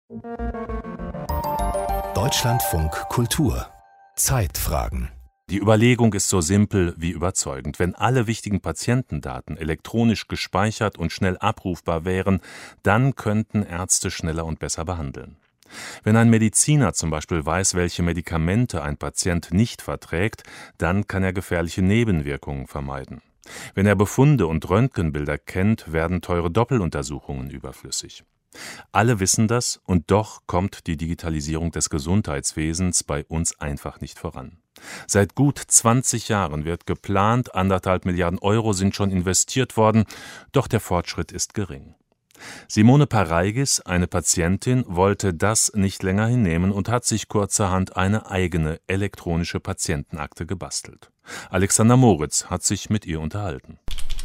Deutschlandfunk Kultur Zeitfragen. Die Überlegung ist so simpel wie überzeugend. Wenn alle wichtigen Patientendaten elektronisch gespeichert und schnell abrufbar wären, dann könnten Ärzte schneller und besser behandeln. Wenn ein Mediziner zum Beispiel weiß, welche Medikamente ein Patient nicht verträgt, dann kann er gefährliche Nebenwirkungen vermeiden. Wenn er Befunde und Röntgenbilder kennt, werden teure Doppeluntersuchungen überflüssig. Alle wissen das, und doch kommt die Digitalisierung des Gesundheitswesens bei uns einfach nicht voran. Seit gut 20 Jahren wird geplant, 1,5 Milliarden Euro sind schon investiert worden, doch der Fortschritt ist gering. Simone Pareigis, eine Patientin, wollte das nicht länger hinnehmen und hat sich kurzerhand eine eigene elektronische Patientenakte gebastelt. Alexander Moritz hat sich mit ihr unterhalten.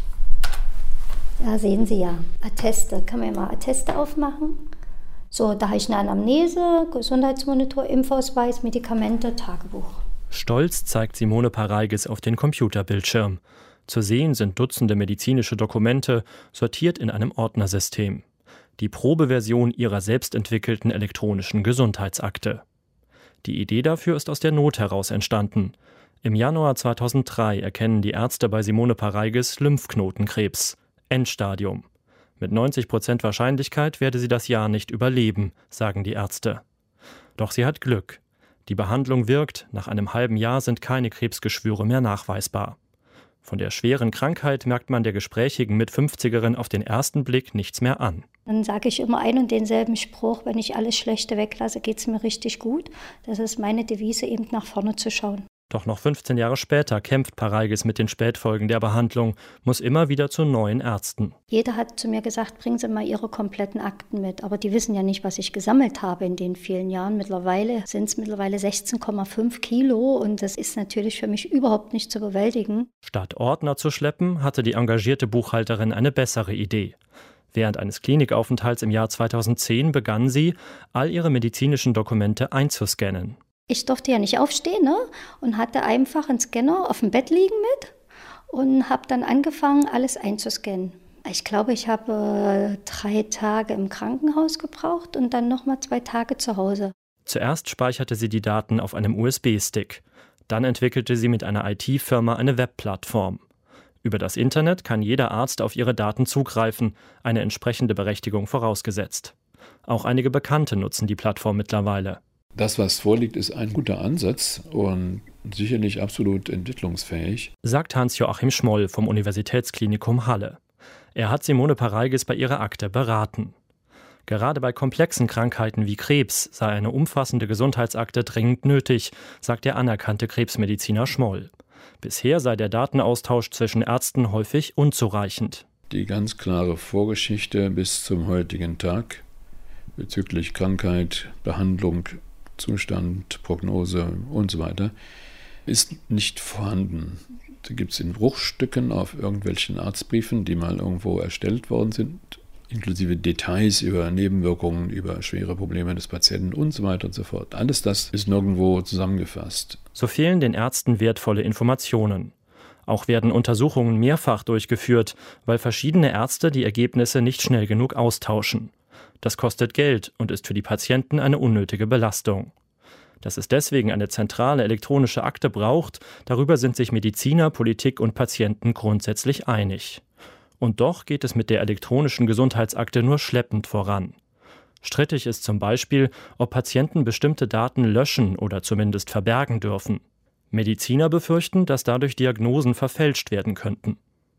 Da sehen Sie ja, Atteste. Kann man ja mal Atteste aufmachen. So, da habe ich eine Anamnese, Gesundheitsmonitor, Impfausweis, Medikamente, Tagebuch. Stolz zeigt Simone Pareigis auf den Computerbildschirm. Zu sehen sind Dutzende medizinische Dokumente, sortiert in einem Ordnersystem. Die Probeversion ihrer selbstentwickelten elektronischen Gesundheitsakte. Die Idee dafür ist aus der Not heraus entstanden. Im Januar 2003 erkennen die Ärzte bei Simone Pareigis Lymphknotenkrebs. Endstadium. Mit 90% Wahrscheinlichkeit werde sie das Jahr nicht überleben, sagen die Ärzte. Doch sie hat Glück. Die Behandlung wirkt, nach einem halben Jahr sind keine Krebsgeschwüre mehr nachweisbar. Von der schweren Krankheit merkt man der gesprächigen Mit-50erin auf den ersten Blick nichts mehr an. Dann sage ich immer einen und denselben Spruch: Wenn ich alles Schlechte weglasse, geht es mir richtig gut. Das ist meine Devise, eben nach vorne zu schauen. Doch noch 15 Jahre später kämpft Pareigis mit den Spätfolgen der Behandlung, muss immer wieder zu neuen Ärzten. Jeder hat zu mir gesagt, bringen Sie mal Ihre kompletten Akten mit. Aber die wissen ja nicht, was ich gesammelt habe in den vielen Jahren. Mittlerweile sind es 16,5 Kilo und das ist natürlich für mich überhaupt nicht zu bewältigen. Statt Ordner zu schleppen, hatte die engagierte Buchhalterin eine bessere Idee. Während eines Klinikaufenthalts im Jahr 2010 begann sie, all ihre medizinischen Dokumente einzuscannen. Ich durfte ja nicht aufstehen, ne? Und hatte einfach einen Scanner auf dem Bett liegen mit und habe dann angefangen, alles einzuscannen. Ich glaube, ich habe 3 Tage im Krankenhaus gebraucht und dann nochmal 2 Tage zu Hause. Zuerst speicherte sie die Daten auf einem USB-Stick. Dann entwickelte sie mit einer IT-Firma eine Webplattform. Über das Internet kann jeder Arzt auf ihre Daten zugreifen, eine entsprechende Berechtigung vorausgesetzt. Auch einige Bekannte nutzen die Plattform mittlerweile. Das, was vorliegt, ist ein guter Ansatz und sicherlich absolut entwicklungsfähig, sagt Hans-Joachim Schmoll vom Universitätsklinikum Halle. Er hat Simone Pareigis bei ihrer Akte beraten. Gerade bei komplexen Krankheiten wie Krebs sei eine umfassende Gesundheitsakte dringend nötig, sagt der anerkannte Krebsmediziner Schmoll. Bisher sei der Datenaustausch zwischen Ärzten häufig unzureichend. Die ganz klare Vorgeschichte bis zum heutigen Tag bezüglich Krankheit, Behandlung, Zustand, Prognose und so weiter, ist nicht vorhanden. Da gibt es in Bruchstücken auf irgendwelchen Arztbriefen, die mal irgendwo erstellt worden sind, inklusive Details über Nebenwirkungen, über schwere Probleme des Patienten und so weiter und so fort. Alles das ist nirgendwo zusammengefasst. So fehlen den Ärzten wertvolle Informationen. Auch werden Untersuchungen mehrfach durchgeführt, weil verschiedene Ärzte die Ergebnisse nicht schnell genug austauschen. Das kostet Geld und ist für die Patienten eine unnötige Belastung. Dass es deswegen eine zentrale elektronische Akte braucht, darüber sind sich Mediziner, Politik und Patienten grundsätzlich einig. Und doch geht es mit der elektronischen Gesundheitsakte nur schleppend voran. Strittig ist zum Beispiel, ob Patienten bestimmte Daten löschen oder zumindest verbergen dürfen. Mediziner befürchten, dass dadurch Diagnosen verfälscht werden könnten.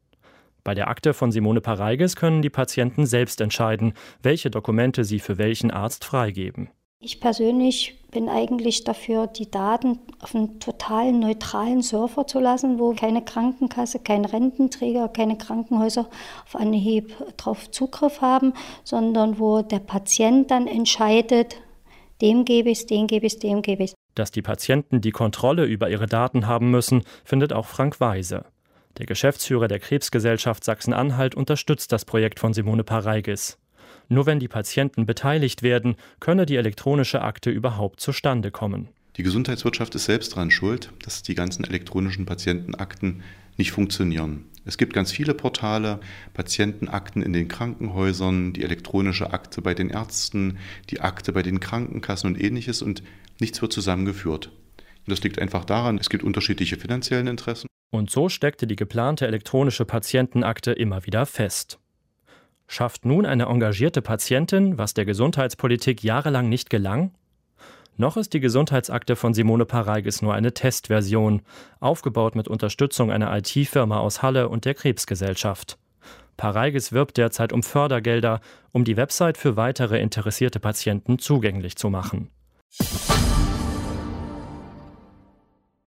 Bei der Akte von Simone Pareigis können die Patienten selbst entscheiden, welche Dokumente sie für welchen Arzt freigeben. Ich persönlich bin eigentlich dafür, die Daten auf einen total neutralen Server zu lassen, wo keine Krankenkasse, kein Rententräger, keine Krankenhäuser auf Anhieb drauf Zugriff haben, sondern wo der Patient dann entscheidet, dem gebe ich es, dem gebe ich es, dem gebe ich es. Dass die Patienten die Kontrolle über ihre Daten haben müssen, findet auch Frank Weise. Der Geschäftsführer der Krebsgesellschaft Sachsen-Anhalt unterstützt das Projekt von Simone Pareigis. Nur wenn die Patienten beteiligt werden, könne die elektronische Akte überhaupt zustande kommen. Die Gesundheitswirtschaft ist selbst daran schuld, dass die ganzen elektronischen Patientenakten nicht funktionieren. Es gibt ganz viele Portale, Patientenakten in den Krankenhäusern, die elektronische Akte bei den Ärzten, die Akte bei den Krankenkassen und Ähnliches, und nichts wird zusammengeführt. Und das liegt einfach daran, es gibt unterschiedliche finanzielle Interessen. Und so steckte die geplante elektronische Patientenakte immer wieder fest. Schafft nun eine engagierte Patientin, was der Gesundheitspolitik jahrelang nicht gelang? Noch ist die Gesundheitsakte von Simone Pareigis nur eine Testversion, aufgebaut mit Unterstützung einer IT-Firma aus Halle und der Krebsgesellschaft. Pareigis wirbt derzeit um Fördergelder, um die Website für weitere interessierte Patienten zugänglich zu machen.